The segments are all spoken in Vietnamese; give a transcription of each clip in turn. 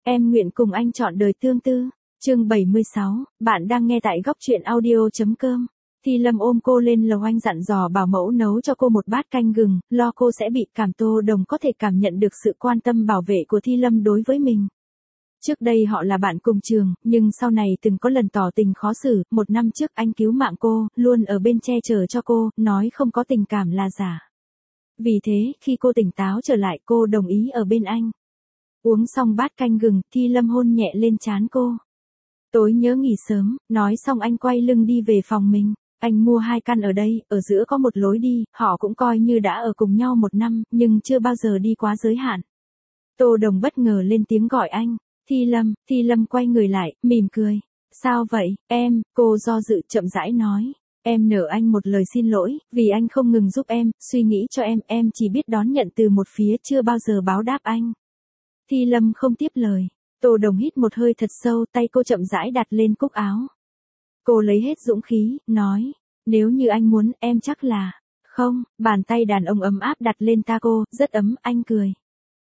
Em nguyện cùng anh chọn đời tương tư. Chương 76, bạn đang nghe tại góc truyện audio.com. Thi Lâm ôm cô lên lầu, anh dặn dò bảo mẫu nấu cho cô một bát canh gừng, lo cô sẽ bị cảm. Tô Đồng có thể cảm nhận được sự quan tâm bảo vệ của Thi Lâm đối với mình. Trước đây họ là bạn cùng trường, nhưng sau này từng có lần tỏ tình khó xử. 1 năm trước anh cứu mạng cô, luôn ở bên che chở cho cô, nói không có tình cảm là giả. Vì thế, khi cô tỉnh táo trở lại, cô đồng ý ở bên anh. Uống xong bát canh gừng, Thi Lâm hôn nhẹ lên trán cô. Tối nhớ nghỉ sớm, nói xong anh quay lưng đi về phòng mình. Anh mua 2 căn ở đây, ở giữa có một lối đi, họ cũng coi như đã ở cùng nhau 1 năm, nhưng chưa bao giờ đi quá giới hạn. Tô Đồng bất ngờ lên tiếng gọi anh. Thi Lâm quay người lại, mỉm cười. Sao vậy, em, cô do dự chậm rãi nói. Em nợ anh một lời xin lỗi, vì anh không ngừng giúp em, suy nghĩ cho em chỉ biết đón nhận từ một phía, chưa bao giờ báo đáp anh. Thi Lâm không tiếp lời. Tô Đồng hít một hơi thật sâu, tay cô chậm rãi đặt lên cúc áo. Cô lấy hết dũng khí, nói, nếu như anh muốn, em chắc là, không, bàn tay đàn ông ấm áp đặt lên ta cô, rất ấm, anh cười.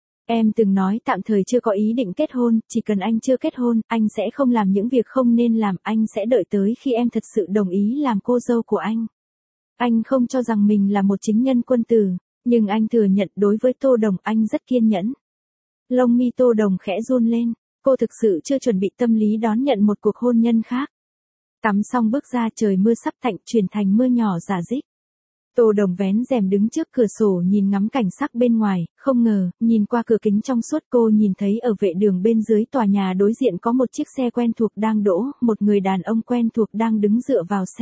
Em từng nói tạm thời chưa có ý định kết hôn, chỉ cần anh chưa kết hôn, anh sẽ không làm những việc không nên làm, anh sẽ đợi tới khi em thật sự đồng ý làm cô dâu của anh. Anh không cho rằng mình là một chính nhân quân tử, nhưng anh thừa nhận đối với Tô Đồng anh rất kiên nhẫn. Lông mi Tô Đồng khẽ run lên, cô thực sự chưa chuẩn bị tâm lý đón nhận một cuộc hôn nhân khác. Tắm xong bước ra, trời mưa sắp tạnh chuyển thành mưa nhỏ rả rích. Tô Đồng vén rèm đứng trước cửa sổ nhìn ngắm cảnh sắc bên ngoài, không ngờ, nhìn qua cửa kính trong suốt cô nhìn thấy ở vệ đường bên dưới tòa nhà đối diện có một chiếc xe quen thuộc đang đỗ, một người đàn ông quen thuộc đang đứng dựa vào xe.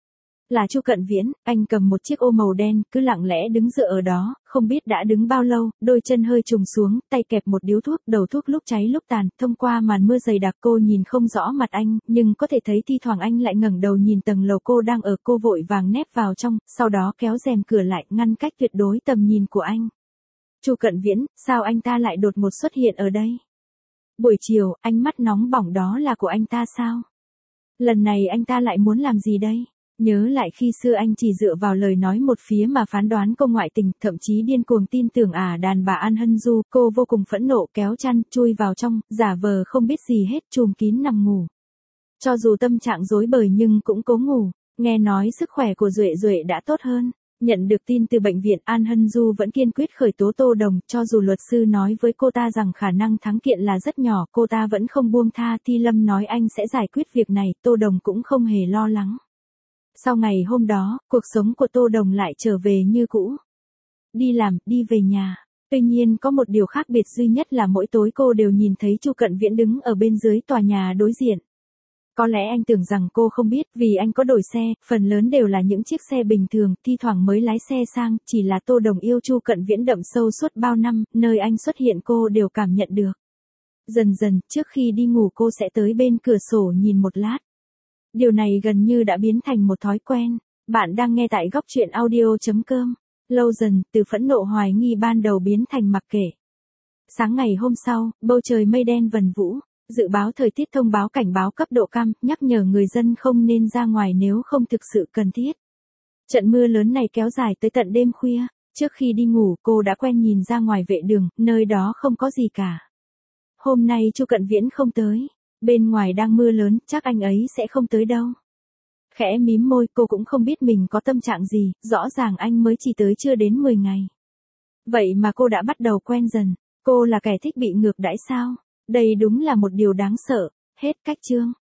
Là Chu Cận Viễn, anh cầm một chiếc ô màu đen, cứ lặng lẽ đứng dựa ở đó, không biết đã đứng bao lâu, đôi chân hơi trùng xuống, tay kẹp một điếu thuốc, đầu thuốc lúc cháy lúc tàn, thông qua màn mưa dày đặc cô nhìn không rõ mặt anh, nhưng có thể thấy thi thoảng anh lại ngẩng đầu nhìn tầng lầu cô đang ở, cô vội vàng nép vào trong, sau đó kéo rèm cửa lại, ngăn cách tuyệt đối tầm nhìn của anh. Chu Cận Viễn, sao anh ta lại đột ngột xuất hiện ở đây? Buổi chiều, ánh mắt nóng bỏng đó là của anh ta sao? Lần này anh ta lại muốn làm gì đây? Nhớ lại khi xưa anh chỉ dựa vào lời nói một phía mà phán đoán cô ngoại tình, thậm chí điên cuồng tin tưởng đàn bà An Hân Du, cô vô cùng phẫn nộ kéo chăn, chui vào trong, giả vờ không biết gì hết, trùm kín nằm ngủ. Cho dù tâm trạng rối bời nhưng cũng cố ngủ, nghe nói sức khỏe của Duệ Duệ đã tốt hơn. Nhận được tin từ bệnh viện, An Hân Du vẫn kiên quyết khởi tố Tô Đồng, cho dù luật sư nói với cô ta rằng khả năng thắng kiện là rất nhỏ, cô ta vẫn không buông tha. Thi Lâm nói anh sẽ giải quyết việc này, Tô Đồng cũng không hề lo lắng. Sau ngày hôm đó, cuộc sống của Tô Đồng lại trở về như cũ. Đi làm, đi về nhà. Tuy nhiên có một điều khác biệt duy nhất là mỗi tối cô đều nhìn thấy Chu Cận Viễn đứng ở bên dưới tòa nhà đối diện. Có lẽ anh tưởng rằng cô không biết vì anh có đổi xe, phần lớn đều là những chiếc xe bình thường, thi thoảng mới lái xe sang, chỉ là Tô Đồng yêu Chu Cận Viễn đậm sâu suốt bao năm, nơi anh xuất hiện cô đều cảm nhận được. Dần dần, trước khi đi ngủ cô sẽ tới bên cửa sổ nhìn một lát. Điều này gần như đã biến thành một thói quen. Bạn đang nghe tại góc truyện audio.com. Lâu dần, từ phẫn nộ hoài nghi ban đầu biến thành mặc kệ. Sáng ngày hôm sau, bầu trời mây đen vần vũ. Dự báo thời tiết thông báo cảnh báo cấp độ cam, nhắc nhở người dân không nên ra ngoài nếu không thực sự cần thiết. Trận mưa lớn này kéo dài tới tận đêm khuya. Trước khi đi ngủ, cô đã quen nhìn ra ngoài vệ đường, nơi đó không có gì cả. Hôm nay Chu Cận Viễn không tới. Bên ngoài đang mưa lớn, chắc anh ấy sẽ không tới đâu. Khẽ mím môi, cô cũng không biết mình có tâm trạng gì, rõ ràng anh mới chỉ tới chưa đến 10 ngày. Vậy mà cô đã bắt đầu quen dần. Cô là kẻ thích bị ngược đãi sao? Đây đúng là một điều đáng sợ. Hết cách chương.